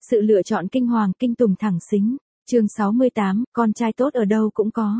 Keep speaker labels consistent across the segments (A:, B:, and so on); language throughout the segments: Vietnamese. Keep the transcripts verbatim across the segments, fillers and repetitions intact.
A: Sự lựa chọn kinh hoàng kinh tủng thẳng xính. Chương sáu mươi tám, con trai tốt ở đâu cũng có.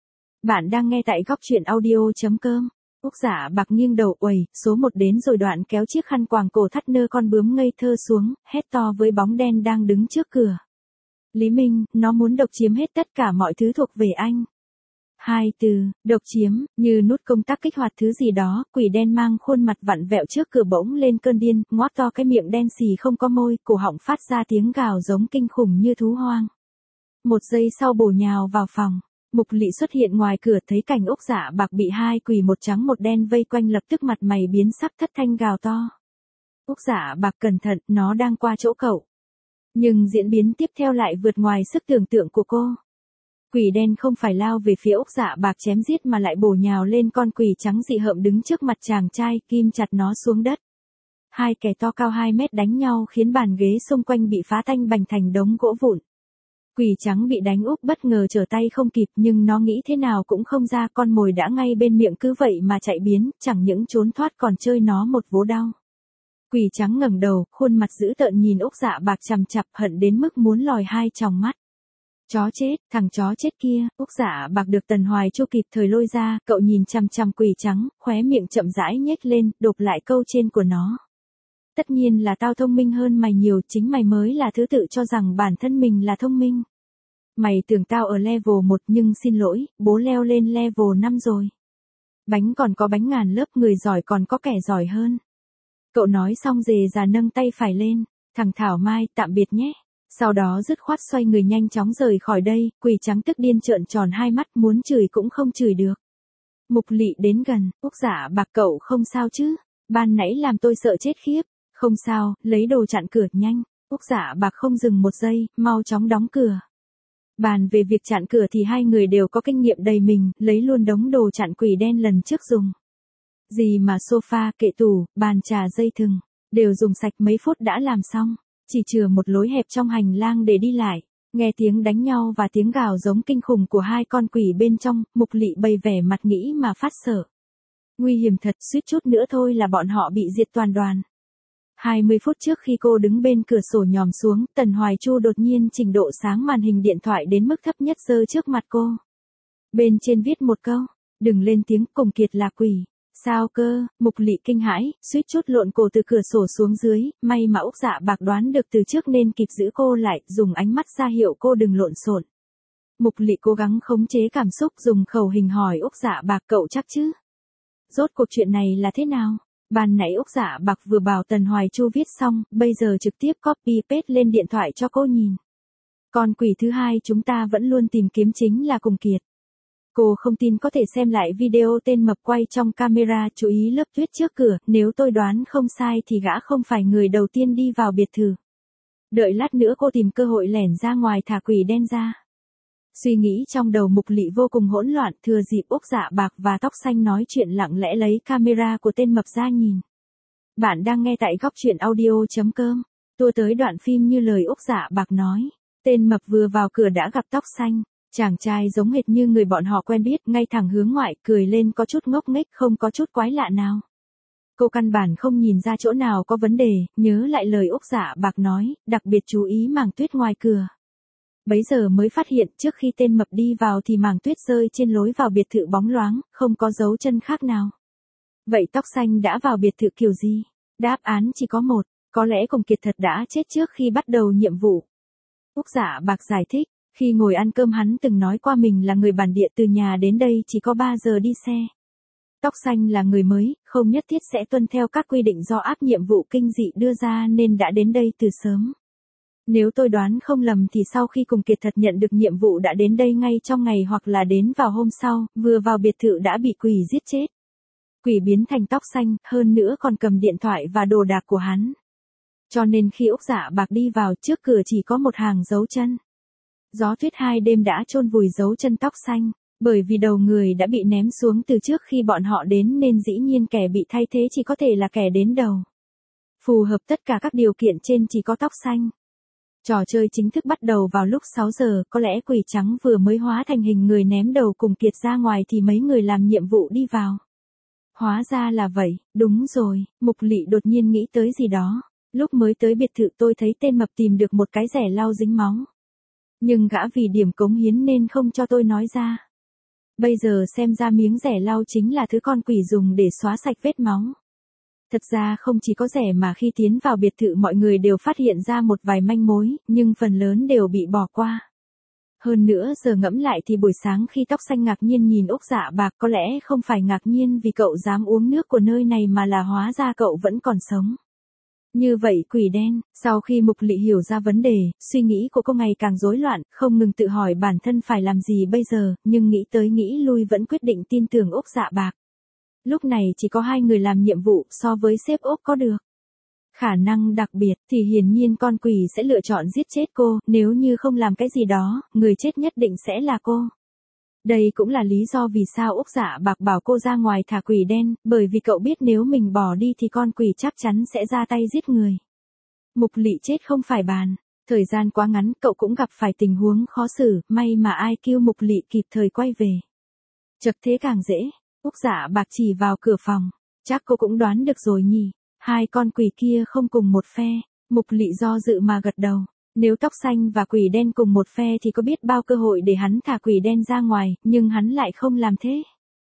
A: Bạn đang nghe tại góc truyện audio.com. Úc Dạ Bạc nghiêng đầu uầy, số một đến rồi, đoạn kéo chiếc khăn quàng cổ thắt nơ con bướm ngây thơ xuống, hét to với bóng đen đang đứng trước cửa. Lý Minh, nó muốn độc chiếm hết tất cả mọi thứ thuộc về anh. Hai từ, độc chiếm, như nút công tắc kích hoạt thứ gì đó, quỷ đen mang khuôn mặt vặn vẹo trước cửa bỗng lên cơn điên, ngoác to cái miệng đen xì không có môi, cổ họng phát ra tiếng gào giống kinh khủng như thú hoang. Một giây sau bổ nhào vào phòng. Mục Lị xuất hiện ngoài cửa thấy cảnh Úc Dạ Bạc bị hai quỷ một trắng một đen vây quanh, lập tức mặt mày biến sắc, thất thanh gào to. Úc Dạ Bạc cẩn thận, nó đang qua chỗ cậu. Nhưng diễn biến tiếp theo lại vượt ngoài sức tưởng tượng của cô. Quỷ đen không phải lao về phía Úc Dạ Bạc chém giết mà lại bổ nhào lên con quỷ trắng dị hợm đứng trước mặt chàng trai, kim chặt nó xuống đất. Hai kẻ to cao hai mét đánh nhau khiến bàn ghế xung quanh bị phá tanh bành thành đống gỗ vụn. Quỷ trắng bị đánh úp bất ngờ trở tay không kịp, nhưng nó nghĩ thế nào cũng không ra, con mồi đã ngay bên miệng cứ vậy mà chạy biến, chẳng những trốn thoát còn chơi nó một vố đau. Quỷ trắng ngẩng đầu, khuôn mặt dữ tợn nhìn Úc Dạ Bạc chằm chằm, hận đến mức muốn lòi hai tròng mắt. Chó chết, thằng chó chết kia. Úc Dạ Bạc được Tần Hoài Chu kịp thời lôi ra, cậu nhìn chằm chằm quỷ trắng, khóe miệng chậm rãi nhếch lên, đột lại câu trên của nó. Tất nhiên là tao thông minh hơn mày nhiều, chính mày mới là thứ tự cho rằng bản thân mình là thông minh. Mày tưởng tao ở level một nhưng xin lỗi, bố leo lên level năm rồi. Bánh còn có bánh ngàn lớp, người giỏi còn có kẻ giỏi hơn. Cậu nói xong dề già nâng tay phải lên, thằng Thảo Mai, tạm biệt nhé. Sau đó dứt khoát xoay người nhanh chóng rời khỏi đây, quỷ trắng tức điên trợn tròn hai mắt, muốn chửi cũng không chửi được. Mục Lị đến gần, Úc Dạ Bạc cậu không sao chứ, ban nãy làm tôi sợ chết khiếp. Không sao, lấy đồ chặn cửa nhanh. Úc Dạ Bạc không dừng một giây, mau chóng đóng cửa. Bàn về việc chặn cửa thì hai người đều có kinh nghiệm đầy mình, lấy luôn đống đồ chặn quỷ đen lần trước dùng. Gì mà sofa, kệ tủ, bàn trà, dây thừng, đều dùng sạch mấy phút đã làm xong. Chỉ chừa một lối hẹp trong hành lang để đi lại. Nghe tiếng đánh nhau và tiếng gào giống kinh khủng của hai con quỷ bên trong, Mục Lị bày vẻ mặt nghĩ mà phát sợ. Nguy hiểm thật, suýt chút nữa thôi là bọn họ bị diệt toàn đoàn. hai mươi phút trước khi cô đứng bên cửa sổ nhòm xuống, Tần Hoài Chu đột nhiên chỉnh độ sáng màn hình điện thoại đến mức thấp nhất giơ trước mặt cô. Bên trên viết một câu, đừng lên tiếng, Cùng Kiệt là quỷ. Sao cơ? Mục Lị kinh hãi, suýt chút lộn cổ từ cửa sổ xuống dưới, may mà Úc Dạ Bạc đoán được từ trước nên kịp giữ cô lại, dùng ánh mắt ra hiệu cô đừng lộn xộn. Mục Lị cố gắng khống chế cảm xúc, dùng khẩu hình hỏi Úc Dạ Bạc, cậu chắc chứ? Rốt cuộc chuyện này là thế nào? Ban nãy Úc Dạ Bạc vừa bảo Tần Hoài Chu viết xong, bây giờ trực tiếp copy paste lên điện thoại cho cô nhìn. Con quỷ thứ hai chúng ta vẫn luôn tìm kiếm chính là Cùng Kiệt. Cô không tin có thể xem lại video tên mập quay trong camera, chú ý lớp tuyết trước cửa, nếu tôi đoán không sai thì gã không phải người đầu tiên đi vào biệt thự. Đợi lát nữa cô tìm cơ hội lẻn ra ngoài thả quỷ đen ra. Suy nghĩ trong đầu Mục Lị vô cùng hỗn loạn, thừa dịp Úc Dạ Bạc và Tóc Xanh nói chuyện lặng lẽ lấy camera của tên mập ra nhìn. Bạn đang nghe tại góc truyện audio.com. Tua tới đoạn phim như lời Úc Dạ Bạc nói. Tên mập vừa vào cửa đã gặp Tóc Xanh. Chàng trai giống hệt như người bọn họ quen biết, ngay thẳng hướng ngoại, cười lên có chút ngốc nghếch, không có chút quái lạ nào. Cô căn bản không nhìn ra chỗ nào có vấn đề, nhớ lại lời Úc Dạ Bạc nói, đặc biệt chú ý màng tuyết ngoài cửa. Bấy giờ mới phát hiện trước khi tên mập đi vào thì màng tuyết rơi trên lối vào biệt thự bóng loáng, không có dấu chân khác nào. Vậy Tóc Xanh đã vào biệt thự kiểu gì? Đáp án chỉ có một, có lẽ Cùng Kiệt thật đã chết trước khi bắt đầu nhiệm vụ. Úc Dạ Bạc giải thích, khi ngồi ăn cơm hắn từng nói qua mình là người bản địa, từ nhà đến đây chỉ có ba giờ đi xe. Tóc Xanh là người mới, không nhất thiết sẽ tuân theo các quy định do áp nhiệm vụ kinh dị đưa ra nên đã đến đây từ sớm. Nếu tôi đoán không lầm thì sau khi Cùng Kiệt thật nhận được nhiệm vụ đã đến đây ngay trong ngày hoặc là đến vào hôm sau, vừa vào biệt thự đã bị quỷ giết chết. Quỷ biến thành Tóc Xanh, hơn nữa còn cầm điện thoại và đồ đạc của hắn. Cho nên khi Úc Dạ Bạc đi vào, trước cửa chỉ có một hàng dấu chân. Gió tuyết hai đêm đã chôn vùi dấu chân Tóc Xanh, bởi vì đầu người đã bị ném xuống từ trước khi bọn họ đến nên dĩ nhiên kẻ bị thay thế chỉ có thể là kẻ đến đầu. Phù hợp tất cả các điều kiện trên chỉ có Tóc Xanh. Trò chơi chính thức bắt đầu vào lúc sáu giờ, có lẽ quỷ trắng vừa mới hóa thành hình người ném đầu Cùng Kiệt ra ngoài thì mấy người làm nhiệm vụ đi vào. Hóa ra là vậy, đúng rồi, Mục Lị đột nhiên nghĩ tới gì đó. Lúc mới tới biệt thự tôi thấy tên mập tìm được một cái rẻ lau dính máu. Nhưng gã vì điểm cống hiến nên không cho tôi nói ra. Bây giờ xem ra miếng rẻ lau chính là thứ con quỷ dùng để xóa sạch vết máu. Thật ra không chỉ có rẻ mà khi tiến vào biệt thự mọi người đều phát hiện ra một vài manh mối, nhưng phần lớn đều bị bỏ qua. Hơn nữa giờ ngẫm lại thì buổi sáng khi Tóc Xanh ngạc nhiên nhìn Úc Dạ Bạc có lẽ không phải ngạc nhiên vì cậu dám uống nước của nơi này mà là hóa ra cậu vẫn còn sống. Như vậy quỷ đen, sau khi Mục Lị hiểu ra vấn đề, suy nghĩ của cô ngày càng rối loạn, không ngừng tự hỏi bản thân phải làm gì bây giờ, nhưng nghĩ tới nghĩ lui vẫn quyết định tin tưởng Úc Dạ Bạc. Lúc này chỉ có hai người làm nhiệm vụ so với sếp Úc có được khả năng đặc biệt thì hiển nhiên con quỷ sẽ lựa chọn giết chết cô, nếu như không làm cái gì đó, người chết nhất định sẽ là cô. Đây cũng là lý do vì sao Úc Dạ Bạc bảo cô ra ngoài thả quỷ đen, bởi vì cậu biết nếu mình bỏ đi thì con quỷ chắc chắn sẽ ra tay giết người. Mục Lị chết không phải bàn, thời gian quá ngắn cậu cũng gặp phải tình huống khó xử, may mà ai kêu Mục Lị kịp thời quay về. Chật thế càng dễ, Úc Dạ Bạc chỉ vào cửa phòng, chắc cô cũng đoán được rồi nhỉ, hai con quỷ kia không cùng một phe, Mục Lị do dự mà gật đầu. Nếu Tóc Xanh và quỷ đen cùng một phe thì có biết bao cơ hội để hắn thả quỷ đen ra ngoài, nhưng hắn lại không làm thế.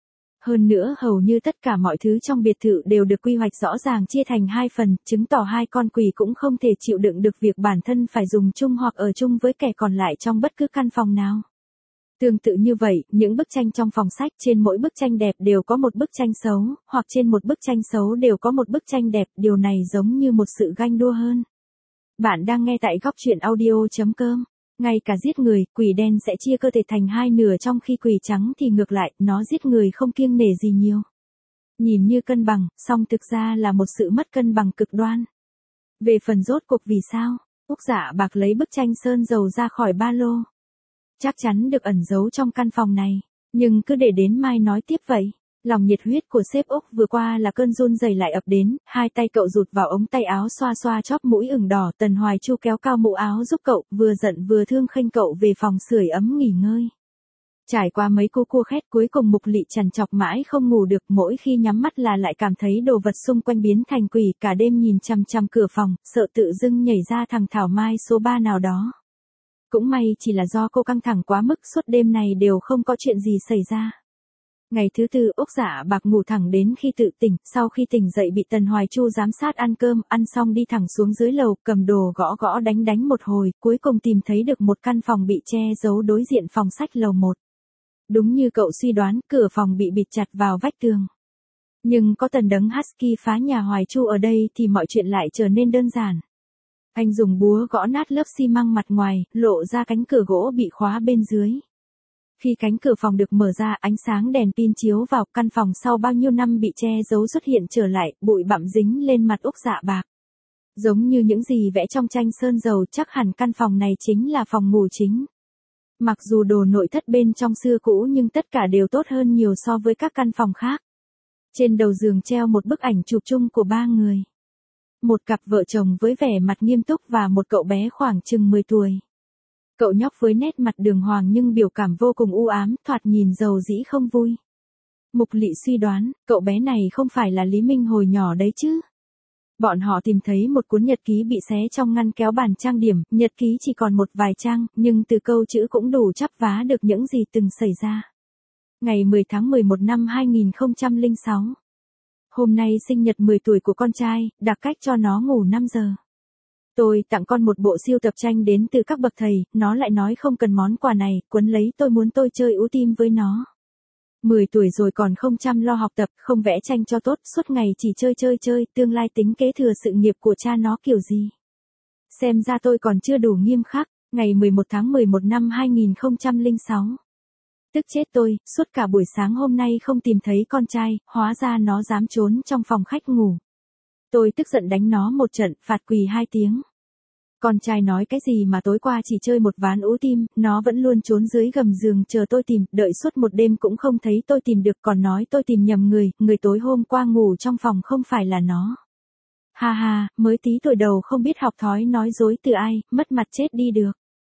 A: Hơn nữa hầu như tất cả mọi thứ trong biệt thự đều được quy hoạch rõ ràng chia thành hai phần, chứng tỏ hai con quỷ cũng không thể chịu đựng được việc bản thân phải dùng chung hoặc ở chung với kẻ còn lại trong bất cứ căn phòng nào. Tương tự như vậy, những bức tranh trong phòng sách trên mỗi bức tranh đẹp đều có một bức tranh xấu, hoặc trên một bức tranh xấu đều có một bức tranh đẹp, điều này giống như một sự ganh đua hơn. Bạn đang nghe tại góc truyện audio chấm com. Ngay cả giết người, quỷ đen sẽ chia cơ thể thành hai nửa trong khi quỷ trắng thì ngược lại, nó giết người không kiêng nể gì nhiều. Nhìn như cân bằng, song thực ra là một sự mất cân bằng cực đoan. Về phần rốt cuộc vì sao, Úc Dạ Bạc lấy bức tranh sơn dầu ra khỏi ba lô. Chắc chắn được ẩn giấu trong căn phòng này, nhưng cứ để đến mai nói tiếp vậy. Lòng nhiệt huyết của sếp Úc vừa qua là cơn run rẩy lại ập đến, hai tay cậu rụt vào ống tay áo xoa xoa chóp mũi ửng đỏ, Tần Hoài Chu kéo cao mũ áo giúp cậu, vừa giận vừa thương khênh cậu về phòng sưởi ấm nghỉ ngơi. Trải qua mấy cô cua khét cuối cùng Mục Lị trằn trọc mãi không ngủ được, mỗi khi nhắm mắt là lại cảm thấy đồ vật xung quanh biến thành quỷ, cả đêm nhìn chằm chằm cửa phòng, sợ tự dưng nhảy ra thằng Thảo Mai số ba nào đó. Cũng may chỉ là do cô căng thẳng quá mức, suốt đêm này đều không có chuyện gì xảy ra. Ngày thứ tư Úc Dạ Bạc ngủ thẳng đến khi tự tỉnh, sau khi tỉnh dậy bị Tần Hoài Chu giám sát ăn cơm, ăn xong đi thẳng xuống dưới lầu, cầm đồ gõ gõ đánh đánh một hồi, cuối cùng tìm thấy được một căn phòng bị che giấu đối diện phòng sách lầu một. Đúng như cậu suy đoán, cửa phòng bị bịt chặt vào vách tường. Nhưng có Tần Đấng Husky phá nhà Hoài Chu ở đây thì mọi chuyện lại trở nên đơn giản. Anh dùng búa gõ nát lớp xi măng mặt ngoài, lộ ra cánh cửa gỗ bị khóa bên dưới. Khi cánh cửa phòng được mở ra, ánh sáng đèn pin chiếu vào, căn phòng sau bao nhiêu năm bị che giấu xuất hiện trở lại, bụi bặm dính lên mặt Úc Dạ Bạc. Giống như những gì vẽ trong tranh sơn dầu, chắc hẳn căn phòng này chính là phòng ngủ chính. Mặc dù đồ nội thất bên trong xưa cũ nhưng tất cả đều tốt hơn nhiều so với các căn phòng khác. Trên đầu giường treo một bức ảnh chụp chung của ba người. Một cặp vợ chồng với vẻ mặt nghiêm túc và một cậu bé khoảng chừng mười tuổi. Cậu nhóc với nét mặt đường hoàng nhưng biểu cảm vô cùng u ám, thoạt nhìn dầu dĩ không vui. Mục Lị suy đoán, cậu bé này không phải là Lý Minh hồi nhỏ đấy chứ. Bọn họ tìm thấy một cuốn nhật ký bị xé trong ngăn kéo bàn trang điểm, nhật ký chỉ còn một vài trang, nhưng từ câu chữ cũng đủ chắp vá được những gì từng xảy ra. Ngày mười tháng mười một năm hai nghìn không trăm lẻ sáu. Hôm nay sinh nhật mười tuổi của con trai, đặc cách cho nó ngủ năm giờ. Tôi tặng con một bộ siêu tập tranh đến từ các bậc thầy, nó lại nói không cần món quà này, quấn lấy tôi muốn tôi chơi ú tim với nó. mười tuổi rồi còn không chăm lo học tập, không vẽ tranh cho tốt, suốt ngày chỉ chơi chơi chơi, tương lai tính kế thừa sự nghiệp của cha nó kiểu gì. Xem ra tôi còn chưa đủ nghiêm khắc, ngày mười một tháng mười một năm hai nghìn không trăm lẻ sáu. Tức chết tôi, suốt cả buổi sáng hôm nay không tìm thấy con trai, hóa ra nó dám trốn trong phòng khách ngủ. Tôi tức giận đánh nó một trận, phạt quỳ hai tiếng. Con trai nói cái gì mà tối qua chỉ chơi một ván ú tim, nó vẫn luôn trốn dưới gầm giường chờ tôi tìm, đợi suốt một đêm cũng không thấy tôi tìm được, còn nói tôi tìm nhầm người, người tối hôm qua ngủ trong phòng không phải là nó. Ha ha, mới tí tuổi đầu không biết học thói nói dối từ ai, mất mặt chết đi được.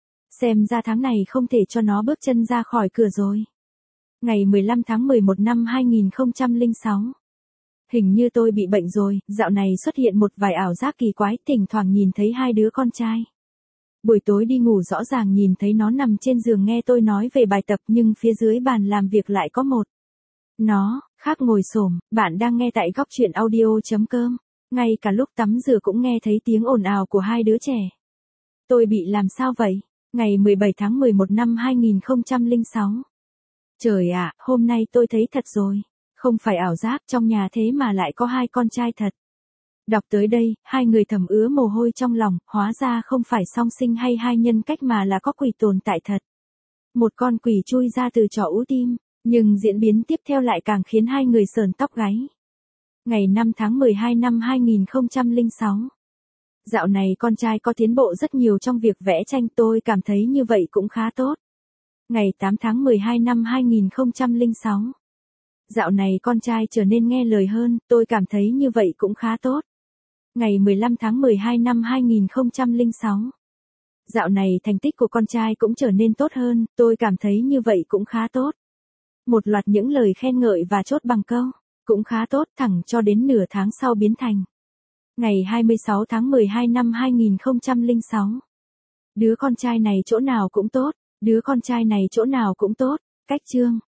A: Xem ra tháng này không thể cho nó bước chân ra khỏi cửa rồi. Ngày mười lăm tháng mười một năm hai nghìn không trăm lẻ sáu. Hình như tôi bị bệnh rồi, dạo này xuất hiện một vài ảo giác kỳ quái, thỉnh thoảng nhìn thấy hai đứa con trai. Buổi tối đi ngủ rõ ràng nhìn thấy nó nằm trên giường nghe tôi nói về bài tập nhưng phía dưới bàn làm việc lại có một. Nó, khác ngồi xổm. Bạn đang nghe tại góc chuyện audio.com. Ngay cả lúc tắm rửa cũng nghe thấy tiếng ồn ào của hai đứa trẻ. Tôi bị làm sao vậy? Ngày mười bảy tháng mười một năm hai nghìn không trăm lẻ sáu. Trời ạ, hôm nay tôi thấy thật rồi. Không phải ảo giác, trong nhà thế mà lại có hai con trai thật. Đọc tới đây, hai người thầm ứa mồ hôi trong lòng, hóa ra không phải song sinh hay hai nhân cách mà là có quỷ tồn tại thật. Một con quỷ chui ra từ trỏ ú tim, nhưng diễn biến tiếp theo lại càng khiến hai người sờn tóc gáy. Ngày năm tháng mười hai năm hai nghìn không trăm lẻ sáu. Dạo này con trai có tiến bộ rất nhiều trong việc vẽ tranh, tôi cảm thấy như vậy cũng khá tốt. Ngày tám tháng mười hai năm hai nghìn không trăm lẻ sáu. Dạo này con trai trở nên nghe lời hơn, tôi cảm thấy như vậy cũng khá tốt. Ngày mười lăm tháng mười hai năm hai nghìn không trăm lẻ sáu. Dạo này thành tích của con trai cũng trở nên tốt hơn, tôi cảm thấy như vậy cũng khá tốt. Một loạt những lời khen ngợi và chốt bằng câu, cũng khá tốt, thẳng cho đến nửa tháng sau biến thành. Ngày hai mươi sáu tháng mười hai năm hai nghìn không trăm lẻ sáu. Đứa con trai này chỗ nào cũng tốt, đứa con trai này chỗ nào cũng tốt, cách chương.